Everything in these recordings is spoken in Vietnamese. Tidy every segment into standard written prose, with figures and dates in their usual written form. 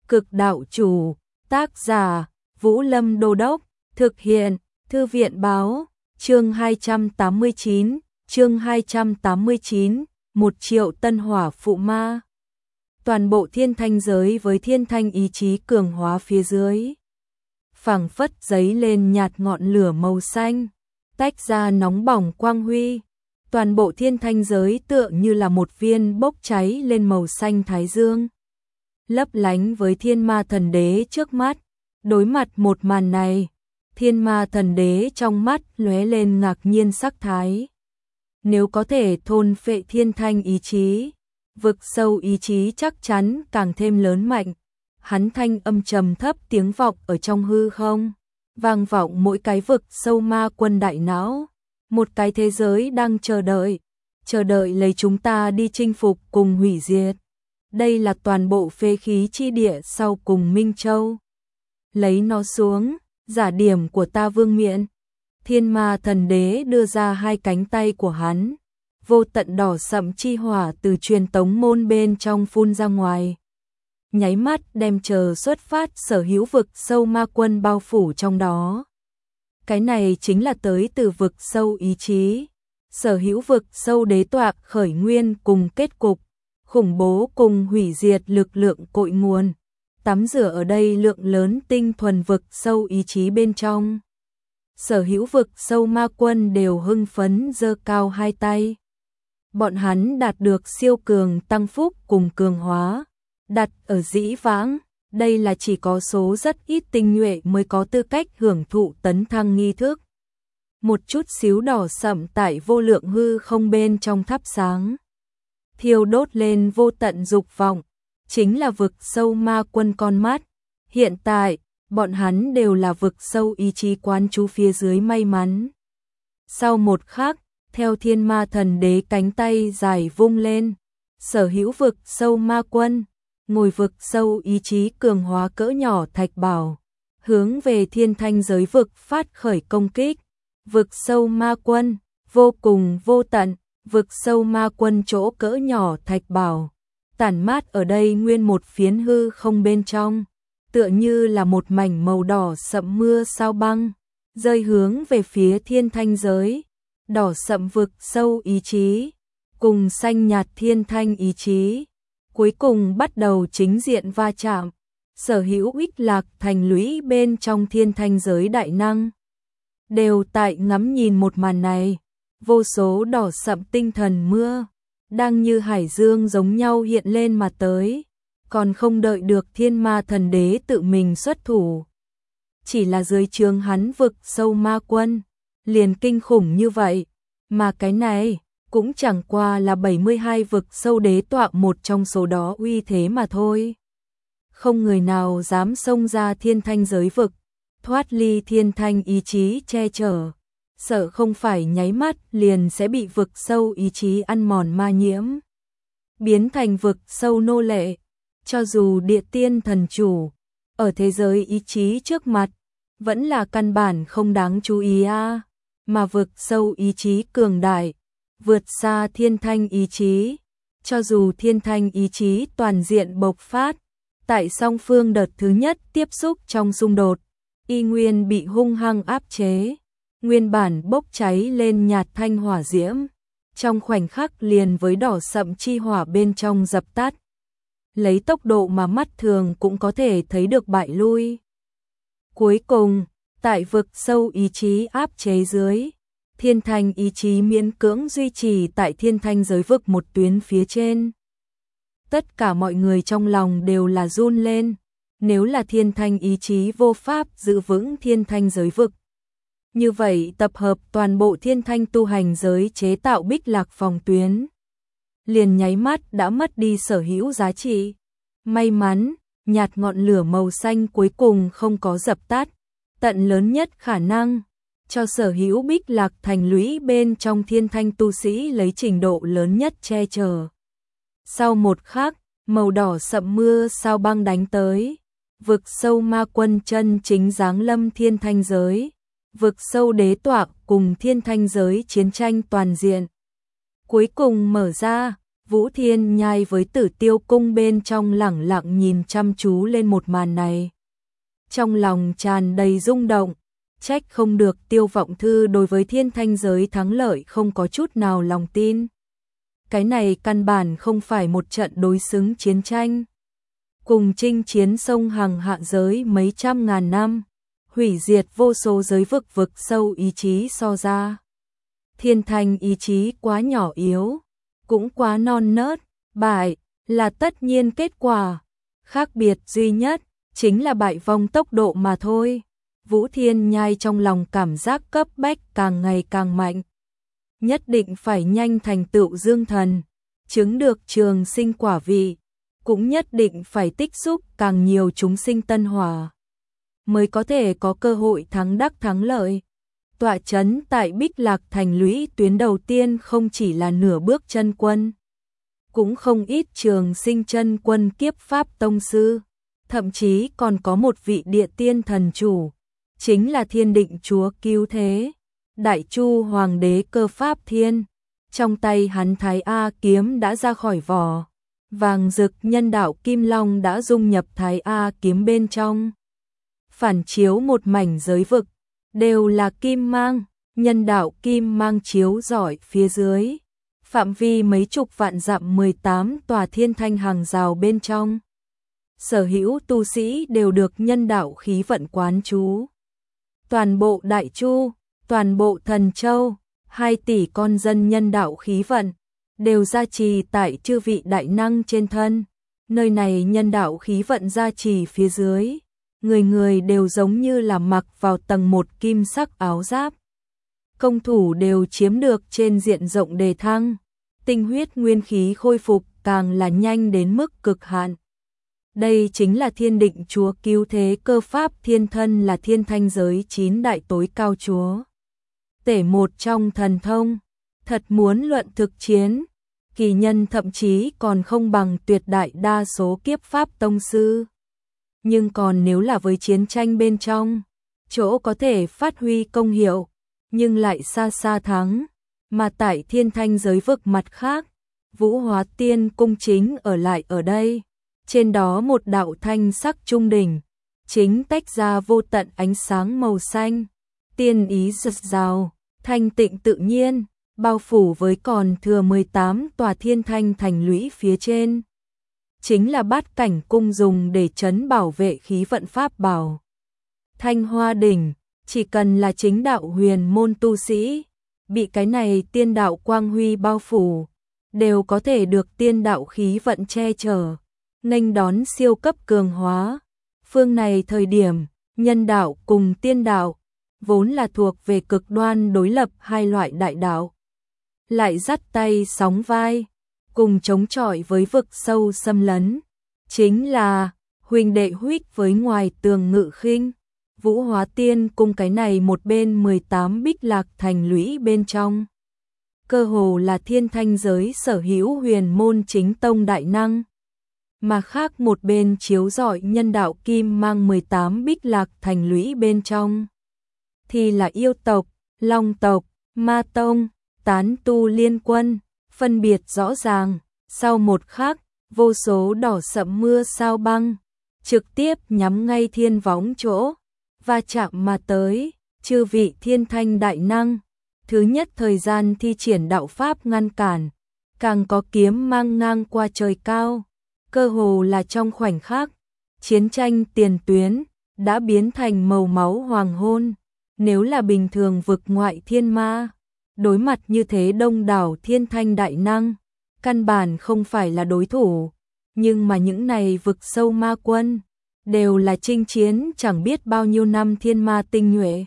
Cực đạo chủ, tác giả, Vũ Lâm Đô Đốc, thực hiện, Thư viện báo, chương 289, 1 triệu tân hỏa phụ ma. Toàn bộ thiên thanh giới với thiên thanh ý chí cường hóa phía dưới. Phảng phất giấy lên nhạt ngọn lửa màu xanh, tách ra nóng bỏng quang huy. Toàn bộ thiên thanh giới tựa như là một viên bốc cháy lên màu xanh thái dương, lấp lánh với thiên ma thần đế trước mắt. Đối mặt một màn này, thiên ma thần đế trong mắt lóe lên ngạc nhiên sắc thái. Nếu có thể thôn phệ thiên thanh ý chí, vực sâu ý chí chắc chắn càng thêm lớn mạnh. Hắn thanh âm trầm thấp tiếng vọng ở trong hư không, vang vọng mỗi cái vực sâu ma quân đại não. Một cái thế giới đang chờ đợi lấy chúng ta đi chinh phục cùng hủy diệt. Đây là toàn bộ phế khí chi địa sau cùng Minh Châu. Lấy nó xuống, giả điểm của ta vương miện. Thiên ma thần đế đưa ra hai cánh tay của hắn. Vô tận đỏ sậm chi hỏa từ truyền tống môn bên trong phun ra ngoài. Nháy mắt đem chờ xuất phát sở hữu vực sâu ma quân bao phủ trong đó. Cái này chính là tới từ vực sâu ý chí. Sở hữu vực sâu đế tọa khởi nguyên cùng kết cục. Khủng bố cùng hủy diệt lực lượng cội nguồn. Tắm rửa ở đây lượng lớn tinh thuần vực sâu ý chí bên trong. Sở hữu vực sâu ma quân đều hưng phấn giơ cao hai tay. Bọn hắn đạt được siêu cường tăng phúc cùng cường hóa. Đặt ở dĩ vãng, đây là chỉ có số rất ít tinh nhuệ mới có tư cách hưởng thụ tấn thăng nghi thức. Một chút xíu đỏ sậm tại vô lượng hư không bên trong thắp sáng, thiêu đốt lên vô tận dục vọng, chính là vực sâu ma quân con mắt. Hiện tại, bọn hắn đều là vực sâu ý chí quán trú phía dưới may mắn. Sau một khắc, theo thiên ma thần đế cánh tay dài vung lên, sở hữu vực sâu ma quân, ngồi vực sâu ý chí cường hóa cỡ nhỏ thạch bảo, hướng về thiên thanh giới vực phát khởi công kích. Vực sâu ma quân, vô cùng vô tận, vực sâu ma quân chỗ cỡ nhỏ thạch bảo, tản mát ở đây nguyên một phiến hư không bên trong, tựa như là một mảnh màu đỏ sậm mưa sao băng, rơi hướng về phía thiên thanh giới. Đỏ sậm vực sâu ý chí, cùng xanh nhạt thiên thanh ý chí, cuối cùng bắt đầu chính diện va chạm. Sở hữu ích lạc thành lũy bên trong thiên thanh giới đại năng đều tại ngắm nhìn một màn này. Vô số đỏ sậm tinh thần mưa đang như hải dương giống nhau hiện lên mà tới, còn không đợi được thiên ma thần đế tự mình xuất thủ. Chỉ là dưới trướng hắn vực sâu ma quân liền kinh khủng như vậy, mà cái này cũng chẳng qua là 72 vực sâu đế tọa một trong số đó uy thế mà thôi. Không người nào dám xông ra thiên thanh giới vực, thoát ly thiên thanh ý chí che chở, sợ không phải nháy mắt liền sẽ bị vực sâu ý chí ăn mòn ma nhiễm, biến thành vực sâu nô lệ. Cho dù địa tiên thần chủ ở thế giới ý chí trước mặt vẫn là căn bản không đáng chú ý a, mà vực sâu ý chí cường đại, vượt xa thiên thanh ý chí. Cho dù thiên thanh ý chí toàn diện bộc phát, tại song phương đợt thứ nhất tiếp xúc trong xung đột, y nguyên bị hung hăng áp chế, nguyên bản bốc cháy lên nhạt thanh hỏa diễm, trong khoảnh khắc liền với đỏ sậm chi hỏa bên trong dập tắt, lấy tốc độ mà mắt thường cũng có thể thấy được bại lui. Cuối cùng, tại vực sâu ý chí áp chế dưới, thiên thanh ý chí miễn cưỡng duy trì tại thiên thanh giới vực một tuyến phía trên. Tất cả mọi người trong lòng đều là run lên, nếu là thiên thanh ý chí vô pháp giữ vững thiên thanh giới vực, như vậy tập hợp toàn bộ thiên thanh tu hành giới chế tạo bích lạc phòng tuyến, liền nháy mắt đã mất đi sở hữu giá trị. May mắn, nhạt ngọn lửa màu xanh cuối cùng không có dập tắt, tận lớn nhất khả năng cho sở hữu bích lạc thành lũy bên trong thiên thanh tu sĩ lấy trình độ lớn nhất che chở. Sau một khắc, màu đỏ sậm mưa sao băng đánh tới, vực sâu ma quân chân chính giáng lâm thiên thanh giới, vực sâu đế tọa cùng thiên thanh giới chiến tranh toàn diện. Cuối cùng mở ra, Vũ Thiên Nhai với Tử Tiêu Cung bên trong lẳng lặng nhìn chăm chú lên một màn này. Trong lòng tràn đầy rung động, trách không được Tiêu Vọng Thư đối với thiên thanh giới thắng lợi không có chút nào lòng tin. Cái này căn bản không phải một trận đối xứng chiến tranh. Cùng chinh chiến sông Hằng hạ giới mấy trăm ngàn năm, hủy diệt vô số giới vực sâu ý chí so ra. Thiên thanh ý chí quá nhỏ yếu, cũng quá non nớt, bại là tất nhiên kết quả. Khác biệt duy nhất chính là bại vong tốc độ mà thôi. Vũ Thiên Nhai trong lòng cảm giác cấp bách càng ngày càng mạnh. Nhất định phải nhanh thành tựu dương thần, chứng được trường sinh quả vị, cũng nhất định phải tích xúc càng nhiều chúng sinh tân hỏa, mới có thể có cơ hội thắng đắc thắng lợi. Tọa chấn tại Bích Lạc thành lũy tuyến đầu tiên không chỉ là nửa bước chân quân, cũng không ít trường sinh chân quân kiếp pháp tông sư, thậm chí còn có một vị địa tiên thần chủ, chính là Thiên Định Chúa Cứu Thế, Đại Chu Hoàng đế Cơ Pháp Thiên. Trong tay hắn Thái A kiếm đã ra khỏi vỏ, vàng rực nhân đạo kim long đã dung nhập Thái A kiếm bên trong, phản chiếu một mảnh giới vực, đều là kim mang, nhân đạo kim mang chiếu rọi phía dưới, phạm vi mấy chục vạn dặm 18 tòa thiên thanh hàng rào bên trong. Sở hữu tu sĩ đều được nhân đạo khí vận quán chú. Toàn bộ Đại Chu, toàn bộ Thần Châu, 2 tỷ con dân nhân đạo khí vận, đều gia trì tại chư vị đại năng trên thân. Nơi này nhân đạo khí vận gia trì phía dưới, người người đều giống như là mặc vào tầng một kim sắc áo giáp. Công thủ đều chiếm được trên diện rộng đề thăng, tinh huyết nguyên khí khôi phục càng là nhanh đến mức cực hạn. Đây chính là Thiên Định Chúa Cứu Thế Cơ Pháp Thiên thân, là thiên thanh giới 9 đại tối cao chúa tể một trong thần thông. Thật muốn luận thực chiến, kỳ nhân thậm chí còn không bằng tuyệt đại đa số kiếp pháp tông sư. Nhưng còn nếu là với chiến tranh bên trong, chỗ có thể phát huy công hiệu, nhưng lại xa xa thắng. Mà tại thiên thanh giới vực mặt khác, Vũ Hóa Tiên cung chính ở lại ở đây. Trên đó một đạo thanh sắc trung đỉnh, chính tách ra vô tận ánh sáng màu xanh, tiên ý rực rào, thanh tịnh tự nhiên, bao phủ với còn thừa 18 tòa thiên thanh thành lũy phía trên. Chính là bát cảnh cung dùng để trấn bảo vệ khí vận pháp bảo. Thanh Hoa đỉnh, chỉ cần là chính đạo huyền môn tu sĩ, bị cái này tiên đạo quang huy bao phủ, đều có thể được tiên đạo khí vận che chở, nghênh đón siêu cấp cường hóa. Phương này thời điểm, nhân đạo cùng tiên đạo, vốn là thuộc về cực đoan đối lập hai loại đại đạo, lại dắt tay sóng vai, cùng chống chọi với vực sâu xâm lấn. Chính là huỳnh đệ huých với ngoài tường ngự khinh. Vũ Hóa Tiên cung cái này một bên 18 Bích Lạc thành lũy bên trong, cơ hồ là thiên thanh giới sở hữu huyền môn chính tông đại năng. Mà khác một bên chiếu rọi nhân đạo kim mang 18 Bích Lạc thành lũy bên trong, thì là yêu tộc, long tộc, ma tông, tán tu liên quân, phân biệt rõ ràng. Sau một khắc, vô số đỏ sẫm mưa sao băng, trực tiếp nhắm ngay thiên võng chỗ, va chạm mà tới. Chư vị thiên thanh đại năng, thứ nhất thời gian thi triển đạo pháp ngăn cản, càng có kiếm mang ngang qua trời cao. Cơ hồ là trong khoảnh khắc, chiến tranh tiền tuyến đã biến thành màu máu hoàng hôn. Nếu là bình thường vực ngoại thiên ma, đối mặt như thế đông đảo thiên thanh đại năng, căn bản không phải là đối thủ. Nhưng mà những này vực sâu ma quân, đều là chinh chiến chẳng biết bao nhiêu năm thiên ma tinh nhuệ.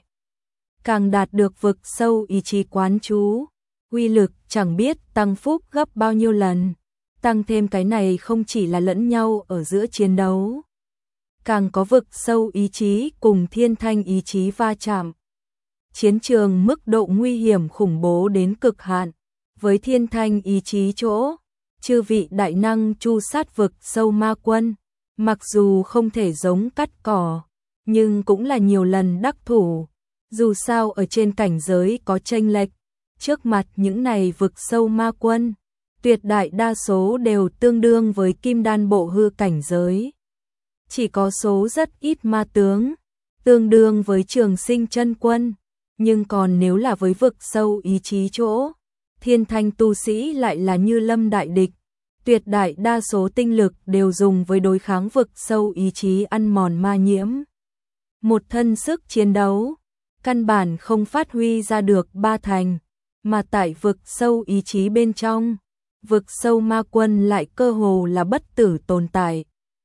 Càng đạt được vực sâu ý chí quán chú, uy lực chẳng biết tăng phúc gấp bao nhiêu lần. Tăng thêm cái này không chỉ là lẫn nhau ở giữa chiến đấu, càng có vực sâu ý chí cùng thiên thanh ý chí va chạm. Chiến trường mức độ nguy hiểm khủng bố đến cực hạn, với thiên thanh ý chí chỗ, chư vị đại năng chu sát vực sâu ma quân, mặc dù không thể giống cắt cỏ, nhưng cũng là nhiều lần đắc thủ. Dù sao ở trên cảnh giới có chênh lệch, trước mặt những này vực sâu ma quân, tuyệt đại đa số đều tương đương với kim đan bộ hư cảnh giới. Chỉ có số rất ít ma tướng, tương đương với Trường Sinh chân quân, nhưng còn nếu là với vực sâu ý chí chỗ, thiên thanh tu sĩ lại là như lâm đại địch, tuyệt đại đa số tinh lực đều dùng với đối kháng vực sâu ý chí ăn mòn ma nhiễm. Một thân sức chiến đấu, căn bản không phát huy ra được ba thành, mà tại vực sâu ý chí bên trong, vực sâu ma quân lại cơ hồ là bất tử tồn tại.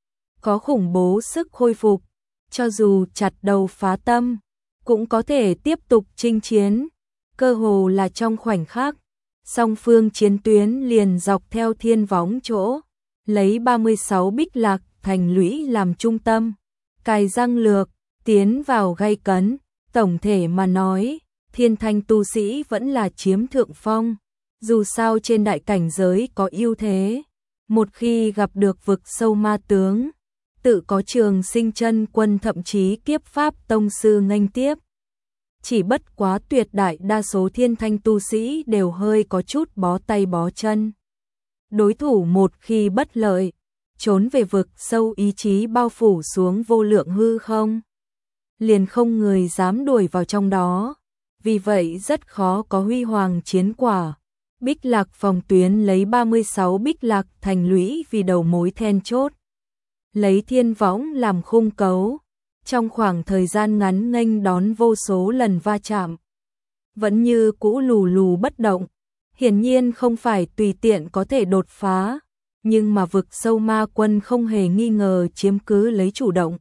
Có khủng bố sức khôi phục, cho dù chặt đầu phá tâm, cũng có thể tiếp tục chinh chiến, cơ hồ là trong khoảnh khắc. Song phương chiến tuyến liền dọc theo thiên võng chỗ, lấy 36 bích lạc thành lũy làm trung tâm, cài răng lược, tiến vào gay cấn. Tổng thể mà nói, thiên thanh tu sĩ vẫn là chiếm thượng phong, dù sao trên đại cảnh giới có ưu thế. Một khi gặp được vực sâu ma tướng, tự có Trường Sinh chân quân thậm chí kiếp pháp tông sư nghênh tiếp. Chỉ bất quá tuyệt đại đa số thiên thanh tu sĩ đều hơi có chút bó tay bó chân. Đối thủ một khi bất lợi, trốn về vực sâu ý chí bao phủ xuống vô lượng hư không, liền không người dám đuổi vào trong đó, vì vậy rất khó có huy hoàng chiến quả. Bích lạc phòng tuyến lấy 36 bích lạc thành lũy vì đầu mối then chốt, lấy thiên võng làm khung cấu, trong khoảng thời gian ngắn nghênh đón vô số lần va chạm, vẫn như cũ lù lù bất động, hiển nhiên không phải tùy tiện có thể đột phá, nhưng mà vực sâu ma quân không hề nghi ngờ chiếm cứ lấy chủ động.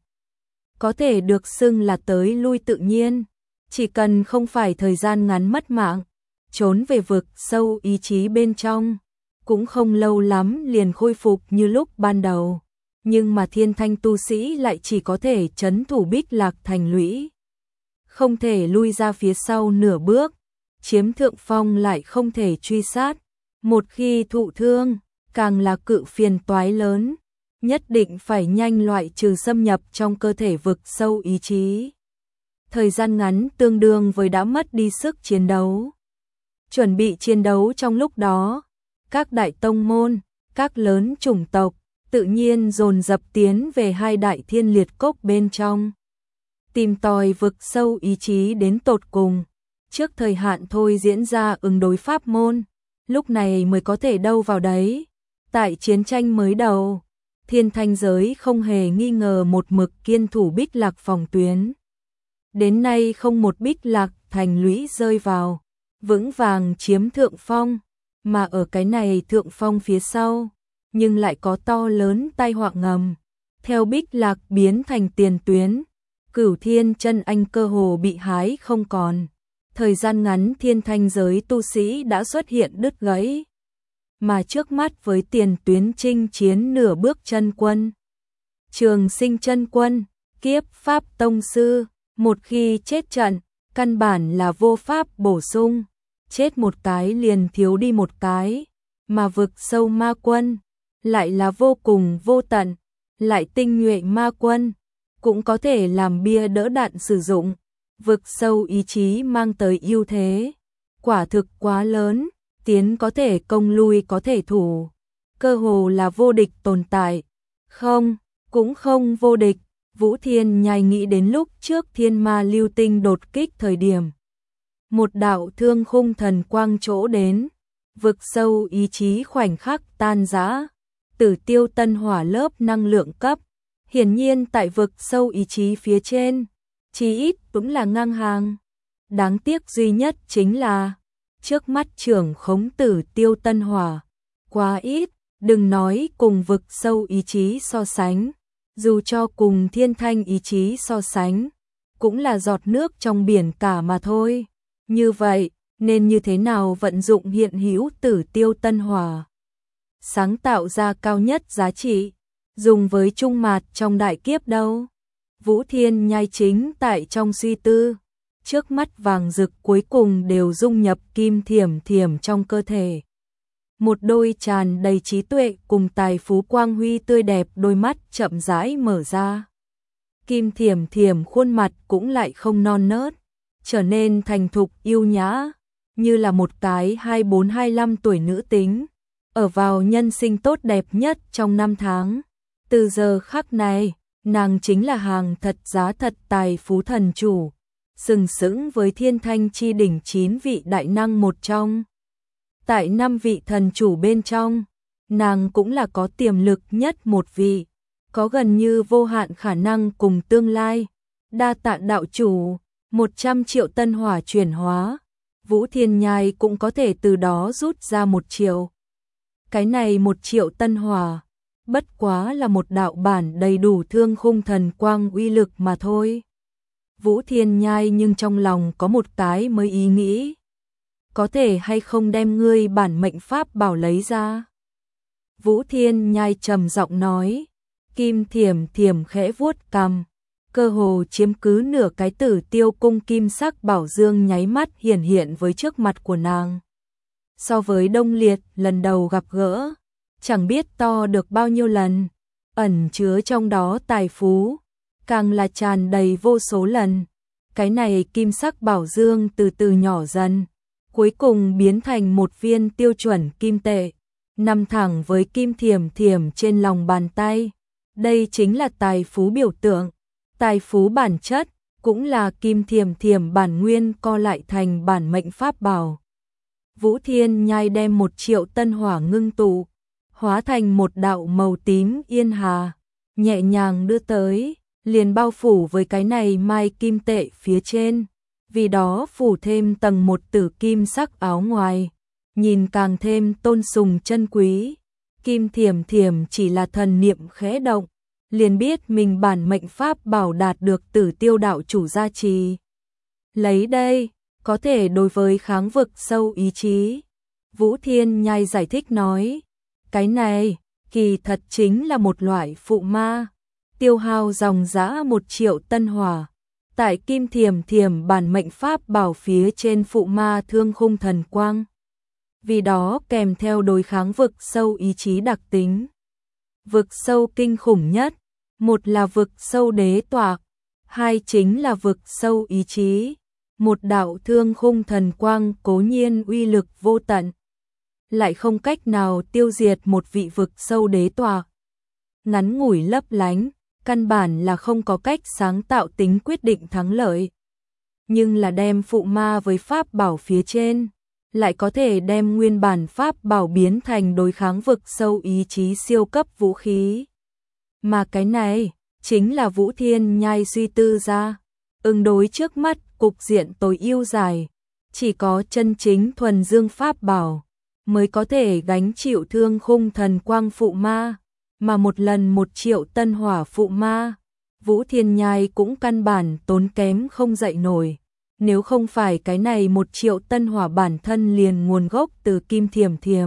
Có thể được xưng là tới lui tự nhiên, chỉ cần không phải thời gian ngắn mất mạng, trốn về vực sâu ý chí bên trong, cũng không lâu lắm liền khôi phục như lúc ban đầu. Nhưng mà thiên thanh tu sĩ lại chỉ có thể trấn thủ bích lạc thành lũy, không thể lui ra phía sau nửa bước, chiếm thượng phong lại không thể truy sát. Một khi thụ thương, càng là cự phiền toái lớn, nhất định phải nhanh loại trừ xâm nhập trong cơ thể vực sâu ý chí. Thời gian ngắn tương đương với đã mất đi sức chiến đấu. Chuẩn bị chiến đấu trong lúc đó, các đại tông môn, các lớn chủng tộc, tự nhiên dồn dập tiến về hai đại thiên liệt cốc bên trong, tìm tòi vực sâu ý chí đến tột cùng, trước thời hạn thôi diễn ra ứng đối pháp môn, lúc này mới có thể đâu vào đấy. Tại chiến tranh mới đầu, thiên thanh giới không hề nghi ngờ một mực kiên thủ bích lạc phòng tuyến. Đến nay không một bích lạc thành lũy rơi vào, vững vàng chiếm thượng phong, mà ở cái này thượng phong phía sau, nhưng lại có to lớn tai họa ngầm. Theo bích lạc biến thành tiền tuyến, Cửu Thiên chân anh cơ hồ bị hái không còn. Thời gian ngắn thiên thanh giới tu sĩ đã xuất hiện đứt gãy. Mà trước mắt với tiền tuyến chinh chiến nửa bước chân quân, Trường Sinh chân quân, kiếp pháp tông sư, một khi chết trận, căn bản là vô pháp bổ sung, chết một cái liền thiếu đi một cái, mà vực sâu ma quân lại là vô cùng vô tận, lại tinh nhuệ ma quân, cũng có thể làm bia đỡ đạn sử dụng. Vực sâu ý chí mang tới ưu thế, quả thực quá lớn, tiến có thể công lui có thể thủ, cơ hồ là vô địch tồn tại. Không, cũng không vô địch, Vũ Thiên Nhai nghĩ đến lúc trước thiên ma lưu tinh đột kích thời điểm. Một đạo thương khung thần quang chỗ đến, vực sâu ý chí khoảnh khắc tan rã. Tử tiêu tân hỏa lớp năng lượng cấp, hiển nhiên tại vực sâu ý chí phía trên, chí ít cũng là ngang hàng. Đáng tiếc duy nhất chính là, trước mắt trưởng khống tử tiêu tân hỏa, quá ít, đừng nói cùng vực sâu ý chí so sánh, dù cho cùng thiên thanh ý chí so sánh, cũng là giọt nước trong biển cả mà thôi. Như vậy, nên như thế nào vận dụng hiện hữu tử tiêu tân hỏa, sáng tạo ra cao nhất giá trị, dùng với trung mạt trong đại kiếp đâu? Vũ Thiên Nhai chính tại trong suy tư, trước mắt vàng rực cuối cùng đều dung nhập kim thiểm thiểm trong cơ thể. Một đôi tràn đầy trí tuệ cùng tài phú quang huy tươi đẹp đôi mắt chậm rãi mở ra. Kim thiểm thiểm khuôn mặt cũng lại không non nớt, trở nên thành thục yêu nhã, như là một cái 24-25 tuổi nữ tính. ở vào nhân sinh tốt đẹp nhất trong năm tháng. Từ giờ khắc này, nàng chính là hàng thật giá thật tài phú thần chủ, sừng sững với thiên thanh chi đỉnh 9 vị đại năng một trong. Tại 5 vị thần chủ bên trong, nàng cũng là có tiềm lực nhất một vị, có gần như vô hạn khả năng cùng tương lai. Đa tạ đạo chủ, 100 triệu tân hỏa chuyển hóa, Vũ Thiên Nhai cũng có thể từ đó rút ra 1 triệu. Cái này 1 triệu tân hỏa, bất quá là một đạo bản đầy đủ thương khung thần quang uy lực mà thôi. Vũ Thiên Nhai nhưng trong lòng có một cái mới ý nghĩ. Có thể hay không đem ngươi bản mệnh pháp bảo lấy ra? Vũ Thiên Nhai trầm giọng nói. Kim Thiểm Thiểm khẽ vuốt cằm, cơ hồ chiếm cứ nửa cái Tử Tiêu cung kim sắc bảo dương nháy mắt hiện với trước mặt của nàng. So với Đông Liệt lần đầu gặp gỡ, chẳng biết to được bao nhiêu lần, ẩn chứa trong đó tài phú, càng là tràn đầy vô số lần. Cái này kim sắc bảo dương từ từ nhỏ dần, cuối cùng biến thành một viên tiêu chuẩn kim tệ, nằm thẳng với Kim Thiểm Thiểm trên lòng bàn tay. Đây chính là tài phú biểu tượng, tài phú bản chất, cũng là Kim Thiểm Thiểm bản nguyên co lại thành bản mệnh pháp bảo. Vũ Thiên Nhai đem 1 triệu tân hỏa ngưng tụ, hóa thành một đạo màu tím yên hà, nhẹ nhàng đưa tới, liền bao phủ với cái này mai kim tệ phía trên, vì đó phủ thêm tầng một tử kim sắc áo ngoài, nhìn càng thêm tôn sùng chân quý. Kim Thiểm Thiểm chỉ là thần niệm khẽ động, liền biết mình bản mệnh pháp bảo đạt được Tử Tiêu đạo chủ gia trì. Lấy đây, có thể đối với kháng vực sâu ý chí. Vũ Thiên Nhai giải thích nói, cái này, kỳ thật chính là một loại phụ ma, tiêu hao dòng dã 1 triệu tân hỏa. Tại Kim Thiểm Thiểm bản mệnh pháp bảo phía trên phụ ma thương khung thần quang. Vì đó kèm theo đối kháng vực sâu ý chí đặc tính. Vực sâu kinh khủng nhất, một là vực sâu đế tọa, hai chính là vực sâu ý chí. Một đạo thương khung thần quang cố nhiên uy lực vô tận, lại không cách nào tiêu diệt một vị vực sâu đế tọa. Ngắn ngủi lấp lánh, căn bản là không có cách sáng tạo tính quyết định thắng lợi. Nhưng là đem phụ ma với pháp bảo phía trên, lại có thể đem nguyên bản pháp bảo biến thành đối kháng vực sâu ý chí siêu cấp vũ khí. Mà cái này, chính là Vũ Thiên Nhai suy tư ra, ứng đối trước mắt cục diện tối ưu dài, chỉ có chân chính thuần dương pháp bảo, mới có thể gánh chịu thương khung thần quang phụ ma, mà một lần 1 triệu tân hỏa phụ ma, Vũ Thiên Nhai cũng căn bản tốn kém không dậy nổi. Nếu không phải cái này 1 triệu tân hỏa bản thân liền nguồn gốc từ Kim Thiểm Thiểm,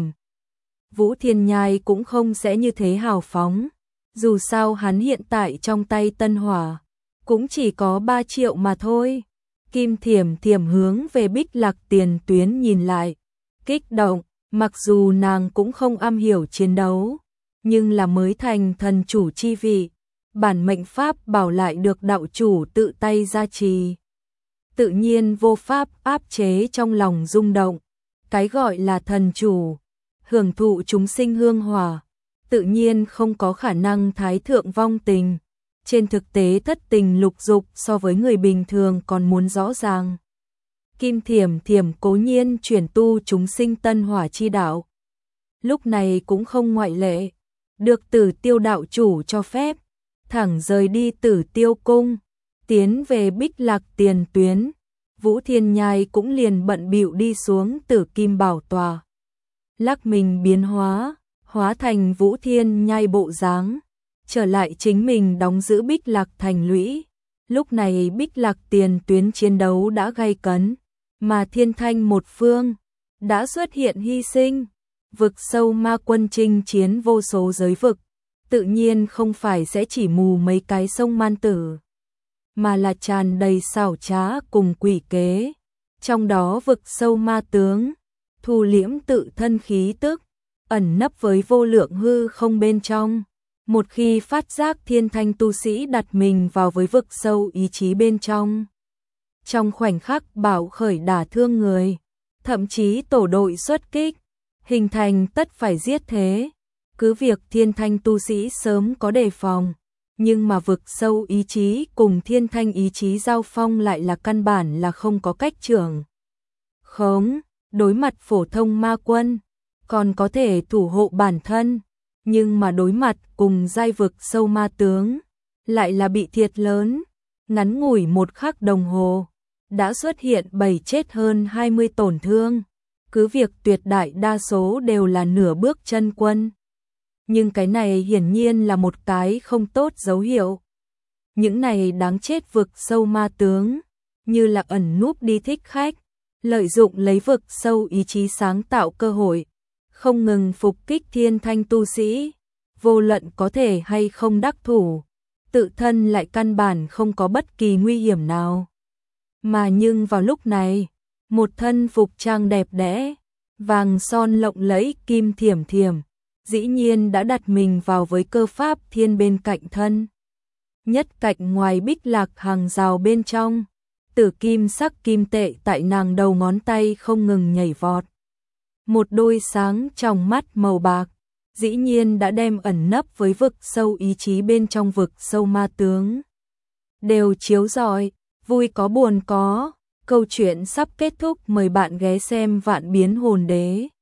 Vũ Thiên Nhai cũng không sẽ như thế hào phóng. Dù sao hắn hiện tại trong tay tân hỏa, cũng chỉ có 3 triệu mà thôi. Kim Thiểm Thiểm hướng về Bích Lạc Tiền Tuyến nhìn lại, kích động, mặc dù nàng cũng không am hiểu chiến đấu, nhưng là mới thành thần chủ chi vị, bản mệnh pháp bảo lại được đạo chủ tự tay gia trì. Tự nhiên vô pháp áp chế trong lòng rung động, cái gọi là thần chủ, hưởng thụ chúng sinh hương hỏa, tự nhiên không có khả năng thái thượng vong tình. Trên thực tế thất tình lục dục so với người bình thường còn muốn rõ ràng. Kim Thiểm Thiểm cố nhiên chuyển tu chúng sinh tân hỏa chi đạo. Lúc này cũng không ngoại lệ, được Tử Tiêu đạo chủ cho phép, thẳng rời đi Tử Tiêu cung, tiến về Bích Lạc Tiền Tuyến. Vũ Thiên Nhai cũng liền bận bịu đi xuống Tử Kim Bảo Tòa, lắc mình biến hóa, hóa thành Vũ Thiên Nhai bộ dáng, trở lại chính mình đóng giữ Bích Lạc thành lũy. Lúc này Bích Lạc Tiền Tuyến chiến đấu đã gay cấn, mà Thiên Thanh một phương đã xuất hiện hy sinh. Vực sâu ma quân chinh chiến vô số giới vực, tự nhiên không phải sẽ chỉ mù mấy cái sông man tử, mà là tràn đầy xảo trá cùng quỷ kế. Trong đó vực sâu ma tướng, thu liễm tự thân khí tức, ẩn nấp với vô lượng hư không bên trong. Một khi phát giác Thiên Thanh tu sĩ đặt mình vào với vực sâu ý chí bên trong khoảnh khắc bạo khởi đả thương người, thậm chí tổ đội xuất kích, hình thành tất phải giết thế. Cứ việc thiên thanh tu sĩ sớm có đề phòng, nhưng mà vực sâu ý chí cùng thiên thanh ý chí giao phong lại là căn bản là không có cách trưởng khống. Đối mặt phổ thông ma quân, còn có thể thủ hộ bản thân, nhưng mà đối mặt cùng giai vực sâu ma tướng, lại là bị thiệt lớn. Ngắn ngủi 1 khắc đồng hồ, đã xuất hiện 7 chết hơn 20 tổn thương. Cứ việc tuyệt đại đa số đều là nửa bước chân quân, nhưng cái này hiển nhiên là một cái không tốt dấu hiệu. Những này đáng chết vực sâu ma tướng, như là ẩn núp đi thích khách, lợi dụng lấy vực sâu ý chí sáng tạo cơ hội, không ngừng phục kích thiên thanh tu sĩ, vô luận có thể hay không đắc thủ, tự thân lại căn bản không có bất kỳ nguy hiểm nào. Mà nhưng vào lúc này, một thân phục trang đẹp đẽ, vàng son lộng lẫy kim thiểm thiểm, dĩ nhiên đã đặt mình vào với cơ pháp thiên bên cạnh thân. Nhất cạnh ngoài bích lạc hàng rào bên trong, tử kim sắc kim tệ tại nàng đầu ngón tay không ngừng nhảy vọt. Một đôi sáng trong mắt màu bạc, dĩ nhiên đã đem ẩn nấp với vực sâu ý chí bên trong vực sâu ma tướng. Đều chiếu rọi, vui có buồn có, câu chuyện sắp kết thúc, mời bạn ghé xem Vạn Biến Hồn Đế.